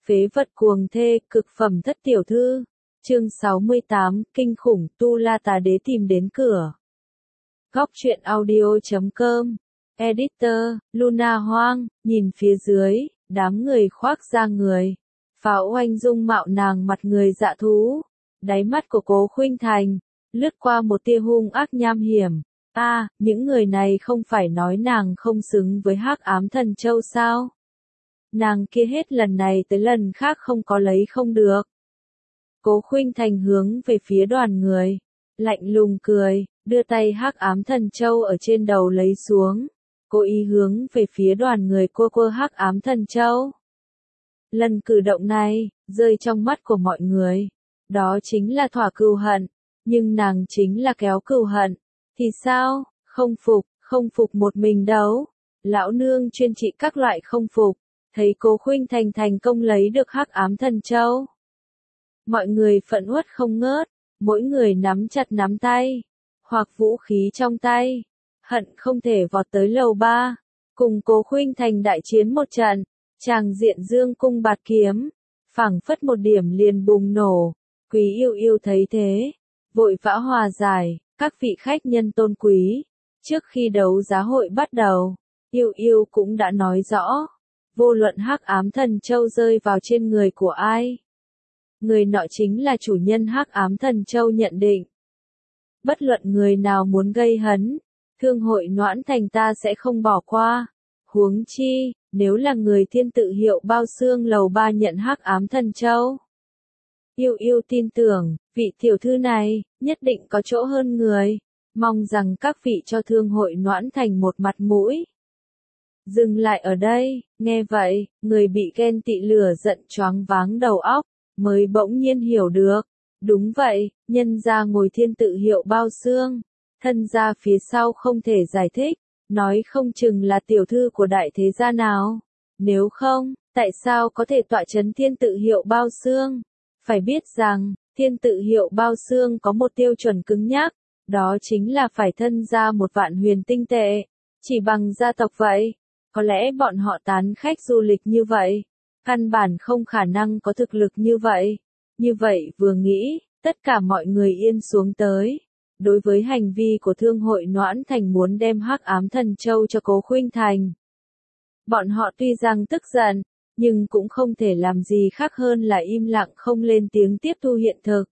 Phế vật cuồng thê, cực phẩm thất tiểu thư. Chương 68, kinh khủng, Tu La Tà Đế tìm đến cửa. Góc truyện audio.com. Editor, Luna Hoang, nhìn phía dưới, đám người khoác da người. Pháo oanh dung mạo nàng mặt người dạ thú. Đáy mắt của Cố Khuynh Thành, lướt qua một tia hung ác nham hiểm. Những người này không phải nói nàng không xứng với Hắc Ám Thần Châu sao? Nàng kia hết lần này tới lần khác không có lấy không được. Cố Khuynh Thành hướng về phía đoàn người, lạnh lùng cười, đưa tay Hắc Ám Thần Châu ở trên đầu lấy xuống, cố ý hướng về phía đoàn người quơ Hắc Ám Thần Châu. Lần cử động này, rơi trong mắt của mọi người, đó chính là thỏa cừu hận, nhưng nàng chính là kéo cừu hận, thì sao, không phục một mình đấu, lão nương chuyên trị các loại không phục. Thấy Cố Khuynh Thành thành công lấy được Hắc Ám Thần Châu. Mọi người phẫn uất không ngớt, mỗi người nắm chặt nắm tay, hoặc vũ khí trong tay, hận không thể vọt tới lầu 3, cùng Cố Khuynh Thành đại chiến một trận, tràng diện dương cung bạt kiếm, phảng phất một điểm liền bùng nổ. Quý Yêu Yêu thấy thế, vội vã hòa giải, các vị khách nhân tôn quý, trước khi đấu giá hội bắt đầu, Yêu Yêu cũng đã nói rõ. Vô luận Hắc Ám Thần Châu rơi vào trên người của ai, người nọ chính là chủ nhân Hắc Ám Thần Châu nhận định. Bất luận người nào muốn gây hấn, Thương hội Noãn Thành ta sẽ không bỏ qua. Huống chi, nếu là người thiên tự hiệu bao xương lầu 3 nhận Hắc Ám Thần Châu. Yêu Yêu tin tưởng, vị tiểu thư này, nhất định có chỗ hơn người, mong rằng các vị cho Thương hội Noãn Thành một mặt mũi. Dừng lại ở đây, nghe vậy, người bị ghen tị lửa giận choáng váng đầu óc, mới bỗng nhiên hiểu được. Đúng vậy, nhân gia ngồi thiên tự hiệu bao xương, thân gia phía sau không thể giải thích, nói không chừng là tiểu thư của đại thế gia nào. Nếu không, tại sao có thể tọa chấn thiên tự hiệu bao xương? Phải biết rằng, thiên tự hiệu bao xương có một tiêu chuẩn cứng nhắc, đó chính là phải thân gia 1 vạn huyền tinh tệ, chỉ bằng gia tộc vậy. Có lẽ bọn họ tán khách du lịch như vậy, căn bản không khả năng có thực lực như vậy. Như vậy vừa nghĩ, tất cả mọi người yên xuống tới. Đối với hành vi của Thương hội Noãn Thành muốn đem Hắc Ám Thần Châu cho Cố Khuynh Thành, bọn họ tuy rằng tức giận, nhưng cũng không thể làm gì khác hơn là im lặng không lên tiếng tiếp thu hiện thực.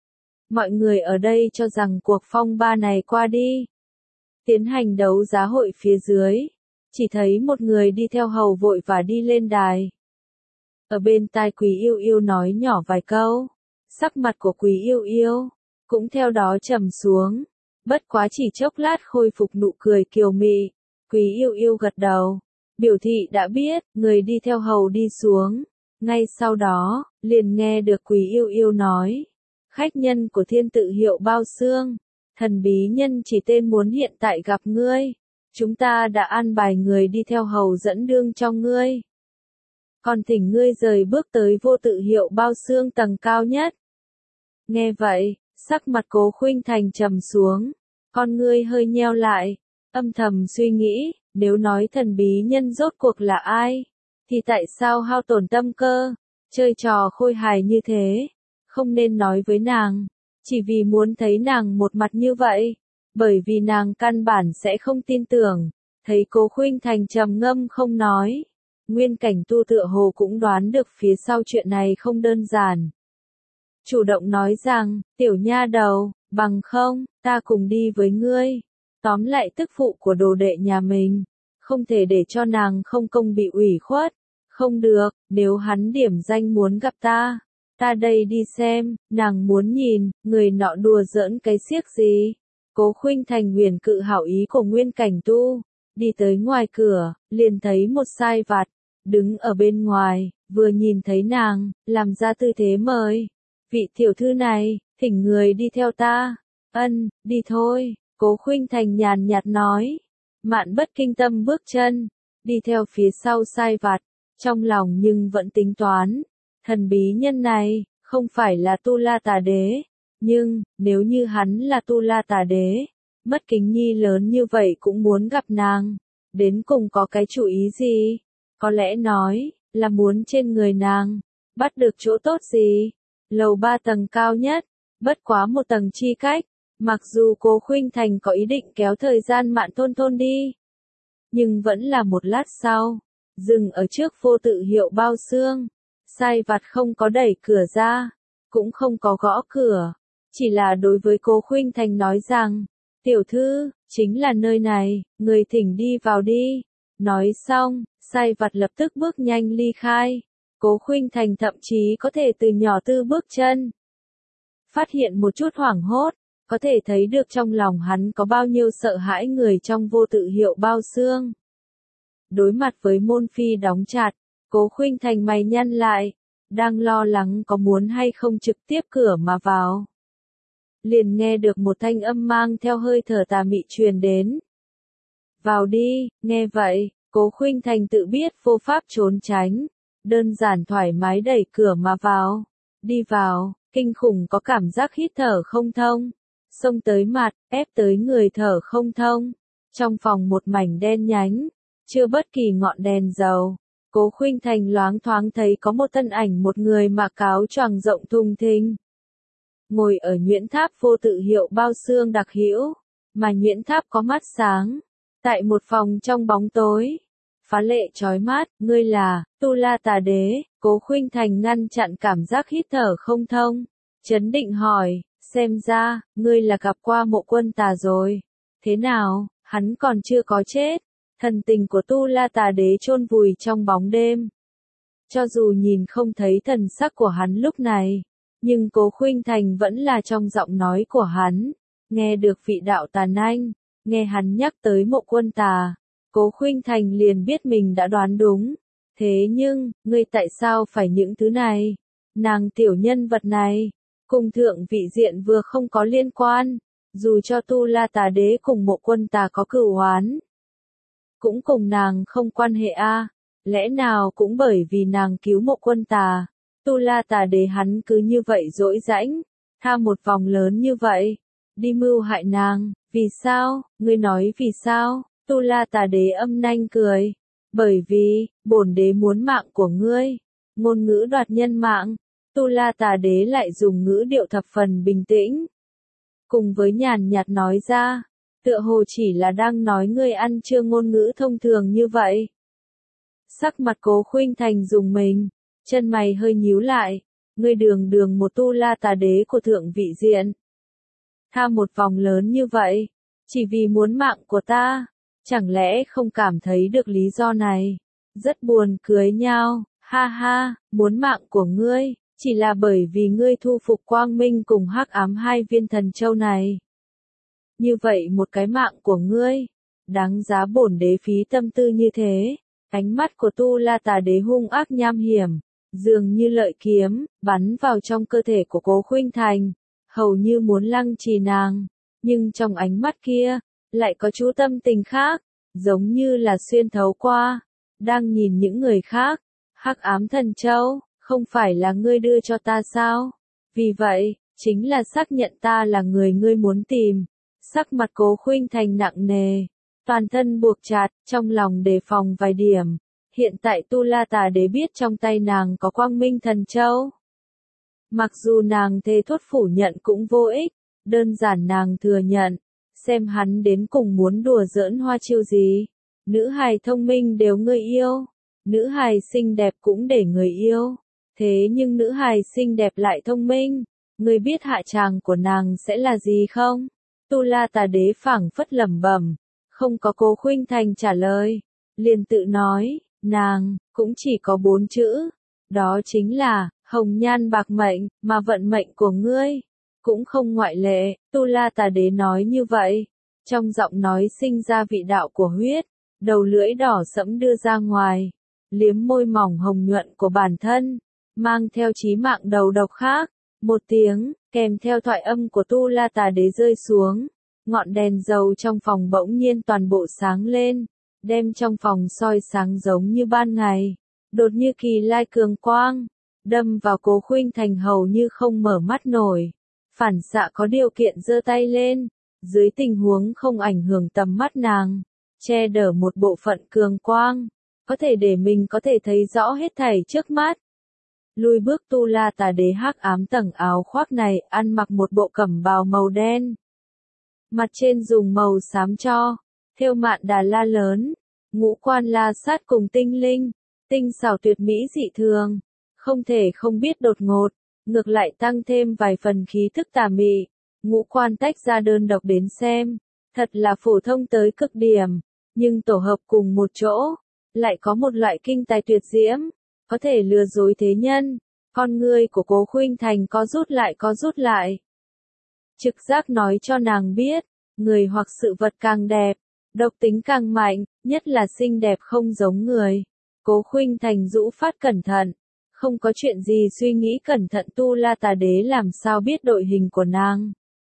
Mọi người ở đây cho rằng cuộc phong ba này qua đi. Tiến hành đấu giá hội phía dưới. Chỉ thấy một người đi theo hầu vội và đi lên đài. Ở bên tai Quý Yêu Yêu nói nhỏ vài câu, sắc mặt của Quý Yêu Yêu cũng theo đó trầm xuống, bất quá chỉ chốc lát khôi phục nụ cười kiều mị. Quý Yêu Yêu gật đầu, biểu thị đã biết, người đi theo hầu đi xuống. Ngay sau đó, liền nghe được Quý Yêu Yêu nói, khách nhân của thiên tự hiệu bao xương, thần bí nhân chỉ tên muốn hiện tại gặp ngươi. Chúng ta đã an bài người đi theo hầu dẫn đương cho ngươi. Còn thỉnh ngươi rời bước tới vô tự hiệu bao xương tầng cao nhất. Nghe vậy, sắc mặt Cố Khuynh Thành trầm xuống, con ngươi hơi nheo lại, âm thầm suy nghĩ, nếu nói thần bí nhân rốt cuộc là ai, thì tại sao hao tổn tâm cơ, chơi trò khôi hài như thế, không nên nói với nàng, chỉ vì muốn thấy nàng một mặt như vậy. Bởi vì nàng căn bản sẽ không tin tưởng, thấy Cố Khuynh Thành trầm ngâm không nói. Nguyên Cảnh Tu tựa hồ cũng đoán được phía sau chuyện này không đơn giản. Chủ động nói rằng, tiểu nha đầu, bằng không, ta cùng đi với ngươi. Tóm lại tức phụ của đồ đệ nhà mình, không thể để cho nàng không công bị ủy khuất. Không được, nếu hắn điểm danh muốn gặp ta đây đi xem, nàng muốn nhìn, người nọ đùa giỡn cái xiếc gì. Cố Khuynh Thành huyền cự hảo ý của Nguyên Cảnh Tu, đi tới ngoài cửa, liền thấy một sai vặt, đứng ở bên ngoài, vừa nhìn thấy nàng, làm ra tư thế mời. Vị tiểu thư này, thỉnh người đi theo ta. Ân, đi thôi, Cố Khuynh Thành nhàn nhạt nói. Mạn bất kinh tâm bước chân, đi theo phía sau sai vặt, trong lòng nhưng vẫn tính toán. Thần bí nhân này, không phải là Tu La Tà Đế. Nhưng, nếu như hắn là Tu La Tà Đế, mất kính nhi lớn như vậy cũng muốn gặp nàng, đến cùng có cái chủ ý gì? Có lẽ nói, là muốn trên người nàng, bắt được chỗ tốt gì? Lầu 3 tầng cao nhất, bất quá một tầng chi cách. Mặc dù Cố Khuynh Thành có ý định kéo thời gian Mạn Thôn Thôn đi, nhưng vẫn là một lát sau, dừng ở trước vô tự hiệu bao xương. Sai vặt không có đẩy cửa ra, cũng không có gõ cửa, chỉ là đối với Cố Khuynh Thành nói rằng, tiểu thư, chính là nơi này, người thỉnh đi vào đi. Nói xong, sai vặt lập tức bước nhanh ly khai. Cố Khuynh Thành thậm chí có thể từ nhỏ tư bước chân. Phát hiện một chút hoảng hốt, có thể thấy được trong lòng hắn có bao nhiêu sợ hãi người trong vô tự hiệu bao xương. Đối mặt với môn phi đóng chặt, Cố Khuynh Thành mày nhăn lại, đang lo lắng có muốn hay không trực tiếp cửa mà vào. Liền nghe được một thanh âm mang theo hơi thở tà mị truyền đến. Vào đi, nghe vậy, Cố Khuynh Thành tự biết vô pháp trốn tránh, đơn giản thoải mái đẩy cửa mà vào. Đi vào, kinh khủng có cảm giác hít thở không thông, xông tới mặt, ép tới người thở không thông. Trong phòng một mảnh đen nhánh, chưa bất kỳ ngọn đèn dầu. Cố Khuynh Thành loáng thoáng thấy có một thân ảnh một người mặc áo choàng rộng thùng thình. Ngồi ở nhuyễn tháp vô tự hiệu bao xương đặc hữu, mà nhuyễn tháp có mắt sáng. Tại một phòng trong bóng tối, phá lệ chói mắt, ngươi là, Tu La Tà Đế. Cố Khuynh Thành ngăn chặn cảm giác hít thở không thông, chấn định hỏi, xem ra, ngươi là gặp qua Mộ Quân Tà rồi. Thế nào, hắn còn chưa có chết. Thần tình của Tu La Tà Đế chôn vùi trong bóng đêm. Cho dù nhìn không thấy thần sắc của hắn lúc này, nhưng Cố Khuynh Thành vẫn là trong giọng nói của hắn, nghe được vị đạo tàn anh, nghe hắn nhắc tới Mộ Quân Tà, Cố Khuynh Thành liền biết mình đã đoán đúng. Thế nhưng, ngươi tại sao phải những thứ này? Nàng tiểu nhân vật này, cùng thượng vị diện vừa không có liên quan, dù cho Tu La Tà Đế cùng Mộ Quân Tà có cửu oán, cũng cùng nàng không quan hệ a. Lẽ nào cũng bởi vì nàng cứu Mộ Quân Tà, Tu La Tà Đế hắn cứ như vậy dỗi dãnh, tha một vòng lớn như vậy, đi mưu hại nàng. Vì sao? Ngươi nói vì sao? Tu La Tà Đế âm nanh cười. Bởi vì, bổn đế muốn mạng của ngươi. Ngôn ngữ đoạt nhân mạng. Tu La Tà Đế lại dùng ngữ điệu thập phần bình tĩnh, cùng với nhàn nhạt nói ra, tựa hồ chỉ là đang nói ngươi ăn chưa ngôn ngữ thông thường như vậy. Sắc mặt Cố Khuynh Thành rùng mình, chân mày hơi nhíu lại, ngươi đường đường một Tu La Tà Đế của thượng vị diện, tha một vòng lớn như vậy, chỉ vì muốn mạng của ta, chẳng lẽ không cảm thấy được lý do này? Rất buồn cười nhao, ha ha, muốn mạng của ngươi, chỉ là bởi vì ngươi thu phục Quang Minh cùng Hắc Ám hai viên thần châu này. Như vậy một cái mạng của ngươi, đáng giá bổn đế phí tâm tư như thế. Ánh mắt của Tu La Tà Đế hung ác nham hiểm, dường như lợi kiếm, bắn vào trong cơ thể của Cố Khuynh Thành, hầu như muốn lăng trì nàng, nhưng trong ánh mắt kia, lại có chú tâm tình khác, giống như là xuyên thấu qua, đang nhìn những người khác. Hắc Ám thần châu, không phải là ngươi đưa cho ta sao? Vì vậy, chính là xác nhận ta là người ngươi muốn tìm. Sắc mặt Cố Khuynh Thành nặng nề, toàn thân buộc chặt, trong lòng đề phòng vài điểm. Hiện tại Tu La Tà Đế biết trong tay nàng có Quang Minh thần châu. Mặc dù nàng thề thốt phủ nhận cũng vô ích, đơn giản nàng thừa nhận, xem hắn đến cùng muốn đùa giỡn hoa chiêu gì. Nữ hài thông minh đều người yêu, nữ hài xinh đẹp cũng để người yêu. Thế nhưng nữ hài xinh đẹp lại thông minh, người biết hạ tràng của nàng sẽ là gì không? Tu La Tà Đế phảng phất lẩm bẩm, không có Cố Khuynh Thành trả lời, liền tự nói, nàng cũng chỉ có 4 chữ, đó chính là hồng nhan bạc mệnh, mà vận mệnh của ngươi cũng không ngoại lệ. Tu La Tà Đế nói như vậy, trong giọng nói sinh ra vị đạo của huyết, đầu lưỡi đỏ sẫm đưa ra ngoài, liếm môi mỏng hồng nhuận của bản thân, mang theo chí mạng đầu độc khác. Một tiếng, kèm theo thoại âm của Tu La Tà Đế rơi xuống, ngọn đèn dầu trong phòng bỗng nhiên toàn bộ sáng lên, đem trong phòng soi sáng giống như ban ngày. Đột như kỳ lai cường quang, đâm vào Cố Khuynh Thành hầu như không mở mắt nổi. Phản xạ có điều kiện giơ tay lên, dưới tình huống không ảnh hưởng tầm mắt nàng, che đỡ một bộ phận cường quang, có thể để mình có thể thấy rõ hết thảy trước mắt. Lùi bước Tu La Tà Đế hắc ám tầng áo khoác này, ăn mặc một bộ cẩm bào màu đen. Mặt trên dùng màu xám cho, thêu mạn đà la lớn, ngũ quan la sát cùng tinh linh, tinh xảo tuyệt mỹ dị thường, không thể không biết đột ngột, ngược lại tăng thêm vài phần khí thức tà mị, ngũ quan tách ra đơn độc đến xem, thật là phổ thông tới cực điểm, nhưng tổ hợp cùng một chỗ, lại có một loại kinh tài tuyệt diễm, có thể lừa dối thế nhân. Con ngươi của Cố Khuynh Thành có rút lại. Trực giác nói cho nàng biết, người hoặc sự vật càng đẹp, độc tính càng mạnh, nhất là xinh đẹp không giống người. Cố Khuynh Thành rũ phát cẩn thận, không có chuyện gì suy nghĩ cẩn thận Tu La Tà Đế làm sao biết đội hình của nàng.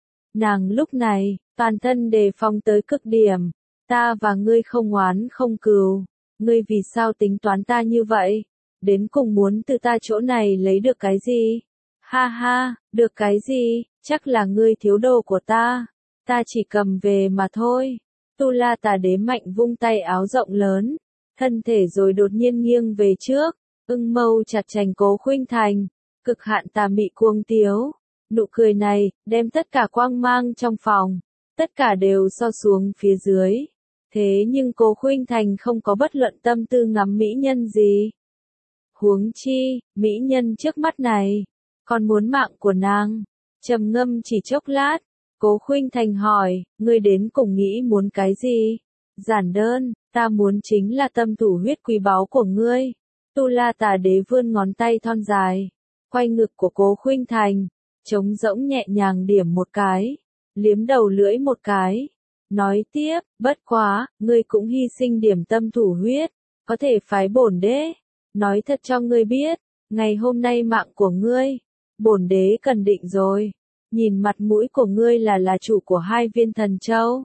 Nàng lúc này, toàn thân đề phòng tới cực điểm, ta và ngươi không oán không cừu, ngươi vì sao tính toán ta như vậy? Đến cùng muốn từ ta chỗ này lấy được cái gì? Ha ha, được cái gì? Chắc là ngươi thiếu đồ của ta chỉ cầm về mà thôi. Tu La Tà Đế mạnh vung tay áo rộng lớn, thân thể rồi đột nhiên nghiêng về trước, ưng mâu chặt chành Cố Khuynh Thành, cực hạn tà mị cuồng tiếu. Nụ cười này, đem tất cả quang mang trong phòng, tất cả đều so xuống phía dưới. Thế nhưng Cố Khuynh Thành không có bất luận tâm tư ngắm mỹ nhân gì. Huống chi, mỹ nhân trước mắt này, còn muốn mạng của nàng. Trầm ngâm chỉ chốc lát, Cố Khuynh Thành hỏi, ngươi đến cùng nghĩ muốn cái gì? Giản đơn, ta muốn chính là tâm thủ huyết quý báu của ngươi. Tu La Tà Đế vươn ngón tay thon dài, quay ngực của Cố Khuynh Thành, trống rỗng nhẹ nhàng điểm một cái, liếm đầu lưỡi một cái. Nói tiếp, bất quá, ngươi cũng hy sinh điểm tâm thủ huyết, có thể phái bổn đế. Nói thật cho ngươi biết, ngày hôm nay mạng của ngươi, bổn đế cần định rồi. Nhìn mặt mũi của ngươi là chủ của 2 viên thần châu.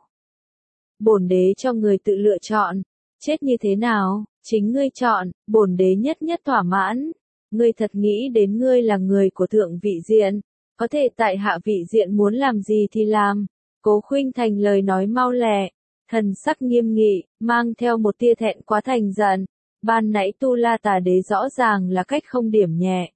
Bổn đế cho ngươi tự lựa chọn, chết như thế nào, chính ngươi chọn, bổn đế nhất nhất thỏa mãn. Ngươi thật nghĩ đến ngươi là người của thượng vị diện, có thể tại hạ vị diện muốn làm gì thì làm. Cố Khuynh Thành lời nói mau lẹ, thần sắc nghiêm nghị, mang theo một tia thẹn quá thành giận. Ban nãy Tu La Tà Đế rõ ràng là cách không điểm nhẹ.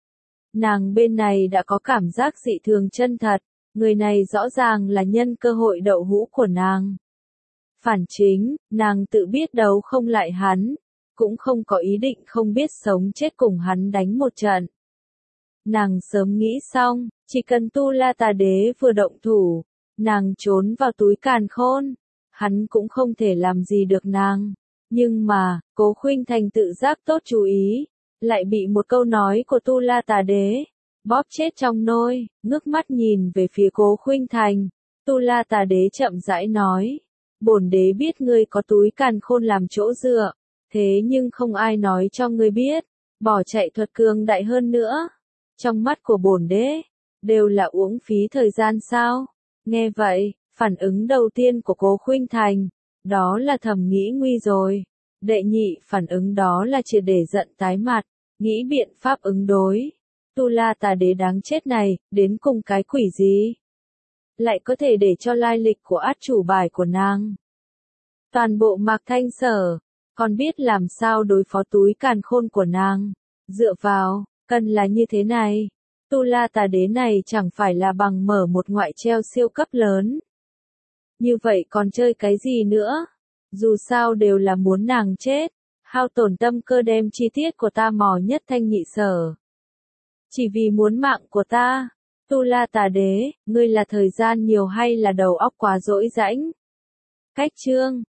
Nàng bên này đã có cảm giác dị thường chân thật, người này rõ ràng là nhân cơ hội đậu hũ của nàng. Phản chính, nàng tự biết đấu không lại hắn, cũng không có ý định không biết sống chết cùng hắn đánh một trận. Nàng sớm nghĩ xong, chỉ cần Tu La Tà Đế vừa động thủ, nàng trốn vào túi càn khôn, hắn cũng không thể làm gì được nàng. Nhưng mà, Cố Khuynh Thành tự giác tốt chú ý, lại bị một câu nói của Tu La Tà Đế bóp chết trong nôi, ngước mắt nhìn về phía Cố Khuynh Thành. Tu La Tà Đế chậm rãi nói, bổn đế biết ngươi có túi càn khôn làm chỗ dựa, thế nhưng không ai nói cho ngươi biết, bỏ chạy thuật cường đại hơn nữa. Trong mắt của bổn đế, đều là uổng phí thời gian sao? Nghe vậy, phản ứng đầu tiên của Cố Khuynh Thành, đó là thầm nghĩ nguy rồi. Đệ nhị phản ứng đó là triệt để giận tái mặt, nghĩ biện pháp ứng đối. Tu La Tà Đế đáng chết này, đến cùng cái quỷ gì? Lại có thể để cho lai lịch của át chủ bài của nàng. Toàn bộ Mạc Thanh Sở, còn biết làm sao đối phó túi càn khôn của nàng. Dựa vào, cần là như thế này. Tu La Tà Đế này chẳng phải là bằng mở một ngoại treo siêu cấp lớn. Như vậy còn chơi cái gì nữa? Dù sao đều là muốn nàng chết, hao tổn tâm cơ đem chi tiết của ta mò nhất thanh nhị sở. Chỉ vì muốn mạng của ta. Tu La Tà Đế, ngươi là thời gian nhiều hay là đầu óc quá dỗi rãnh? Cách chương